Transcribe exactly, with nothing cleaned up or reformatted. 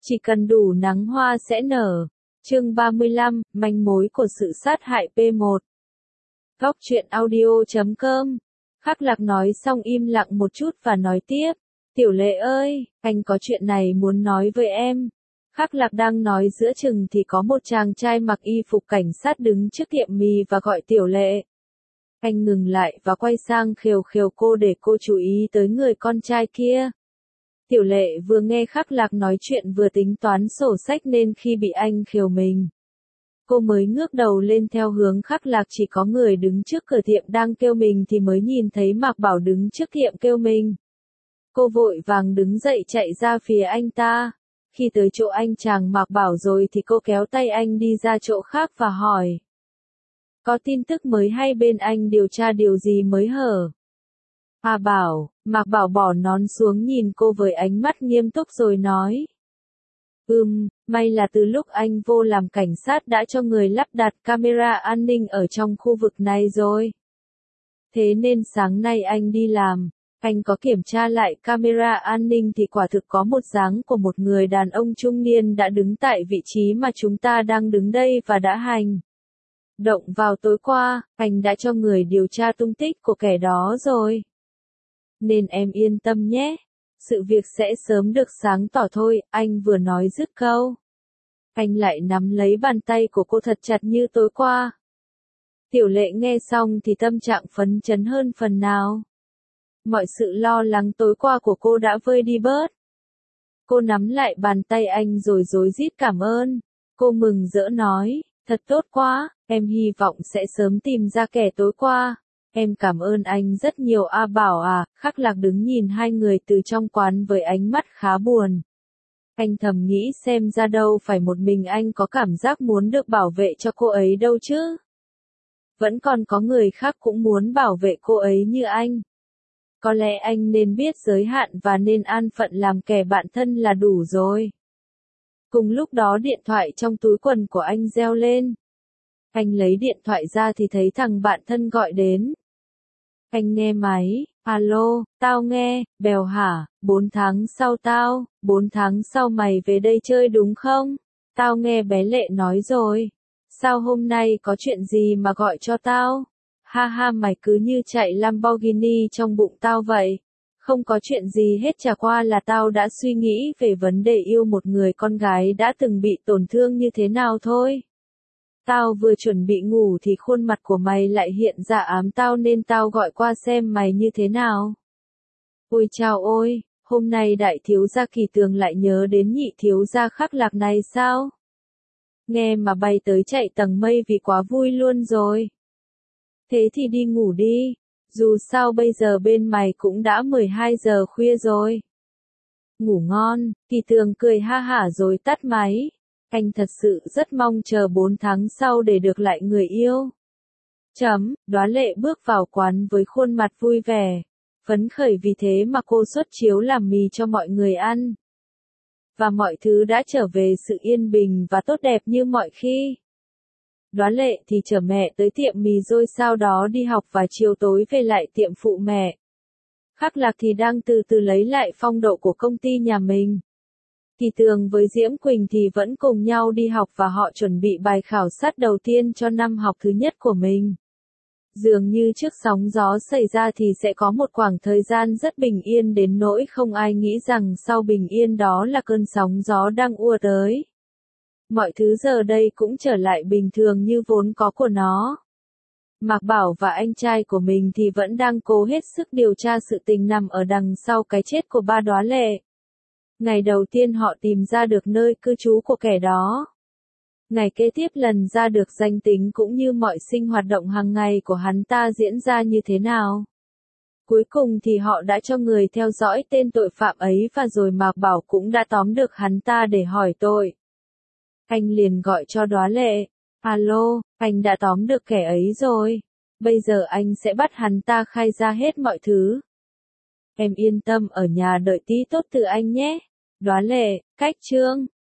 Chỉ cần đủ nắng hoa sẽ nở. Chương ba mươi lăm, manh mối của sự sát hại P một. Góc truyện audio chấm com. Khắc Lạc nói xong im lặng một chút và nói tiếp. Tiểu Lệ ơi, anh có chuyện này muốn nói với em. Khắc Lạc đang nói giữa chừng thì có một chàng trai mặc y phục cảnh sát đứng trước tiệm mì và gọi Tiểu Lệ. Anh ngừng lại và quay sang khều khều cô để cô chú ý tới người con trai kia. Tiểu Lệ vừa nghe Khắc Lạc nói chuyện vừa tính toán sổ sách nên khi bị anh khều mình, cô mới ngước đầu lên theo hướng Khắc Lạc chỉ có người đứng trước cửa tiệm đang kêu mình thì mới nhìn thấy Mạc Bảo đứng trước tiệm kêu mình. Cô vội vàng đứng dậy chạy ra phía anh ta. Khi tới chỗ anh chàng Mạc Bảo rồi thì cô kéo tay anh đi ra chỗ khác và hỏi. Có tin tức mới hay bên anh điều tra điều gì mới hở? À Bảo, Mạc Bảo bỏ nón xuống nhìn cô với ánh mắt nghiêm túc rồi nói. Ừm, may là từ lúc anh vô làm cảnh sát đã cho người lắp đặt camera an ninh ở trong khu vực này rồi. Thế nên sáng nay anh đi làm, anh có kiểm tra lại camera an ninh thì quả thực có một dáng của một người đàn ông trung niên đã đứng tại vị trí mà chúng ta đang đứng đây và đã hành động vào tối qua. Anh đã cho người điều tra tung tích của kẻ đó rồi. Nên em yên tâm nhé. Sự việc sẽ sớm được sáng tỏ thôi. Anh vừa nói dứt câu, anh lại nắm lấy bàn tay của cô thật chặt như tối qua. Tiểu Lệ nghe xong thì tâm trạng phấn chấn hơn phần nào. Mọi sự lo lắng tối qua của cô đã vơi đi bớt. Cô nắm lại bàn tay anh rồi rối rít cảm ơn. Cô mừng rỡ nói, thật tốt quá, em hy vọng sẽ sớm tìm ra kẻ tối qua. Em cảm ơn anh rất nhiều. A Bảo à. Khắc Lạc đứng nhìn hai người từ trong quán với ánh mắt khá buồn. Anh thầm nghĩ xem ra đâu phải một mình anh có cảm giác muốn được bảo vệ cho cô ấy đâu chứ. Vẫn còn có người khác cũng muốn bảo vệ cô ấy như anh. Có lẽ anh nên biết giới hạn và nên an phận làm kẻ bạn thân là đủ rồi. Cùng lúc đó điện thoại trong túi quần của anh reo lên. Anh lấy điện thoại ra thì thấy thằng bạn thân gọi đến. Anh nghe máy, alo, tao nghe, Bèo hả, bốn tháng sau tao, bốn tháng sau mày về đây chơi đúng không? Tao nghe bé Lệ nói rồi. Sao hôm nay có chuyện gì mà gọi cho tao? Ha ha, mày cứ như chạy Lamborghini trong bụng tao vậy. Không có chuyện gì hết, chả qua là tao đã suy nghĩ về vấn đề yêu một người con gái đã từng bị tổn thương như thế nào thôi. Tao vừa chuẩn bị ngủ thì khuôn mặt của mày lại hiện ra ám tao nên tao gọi qua xem mày như thế nào. Ôi chao ôi, hôm nay đại thiếu gia Kỳ Tường lại nhớ đến nhị thiếu gia Khắc Lạc này sao? Nghe mà bay tới chạy tầng mây vì quá vui luôn rồi. Thế thì đi ngủ đi, dù sao bây giờ bên mày cũng đã mười hai giờ khuya rồi. Ngủ ngon. Kỳ Tường cười ha hả rồi tắt máy. Anh thật sự rất mong chờ bốn tháng sau để được lại người yêu. Chấm, Đóa Lệ bước vào quán với khuôn mặt vui vẻ, phấn khởi vì thế mà cô xuất chiếu làm mì cho mọi người ăn. Và mọi thứ đã trở về sự yên bình và tốt đẹp như mọi khi. Đóa Lệ thì chở mẹ tới tiệm mì rồi sau đó đi học và chiều tối về lại tiệm phụ mẹ. Khắc Lạc thì đang từ từ lấy lại phong độ của công ty nhà mình. Kỳ Tường với Diễm Quỳnh thì vẫn cùng nhau đi học và họ chuẩn bị bài khảo sát đầu tiên cho năm học thứ nhất của mình. Dường như trước sóng gió xảy ra thì sẽ có một khoảng thời gian rất bình yên đến nỗi không ai nghĩ rằng sau bình yên đó là cơn sóng gió đang ùa tới. Mọi thứ giờ đây cũng trở lại bình thường như vốn có của nó. Mạc Bảo và anh trai của mình thì vẫn đang cố hết sức điều tra sự tình nằm ở đằng sau cái chết của ba Đóa Lệ. Ngày đầu tiên họ tìm ra được nơi cư trú của kẻ đó. Ngày kế tiếp lần ra được danh tính cũng như mọi sinh hoạt động hàng ngày của hắn ta diễn ra như thế nào. Cuối cùng thì họ đã cho người theo dõi tên tội phạm ấy và rồi Mạc Bảo cũng đã tóm được hắn ta để hỏi tội. Anh liền gọi cho Đóa Lệ. Alo, anh đã tóm được kẻ ấy rồi. Bây giờ anh sẽ bắt hắn ta khai ra hết mọi thứ. Em yên tâm ở nhà đợi tí tốt từ anh nhé. Đóa Lệ, cách chương.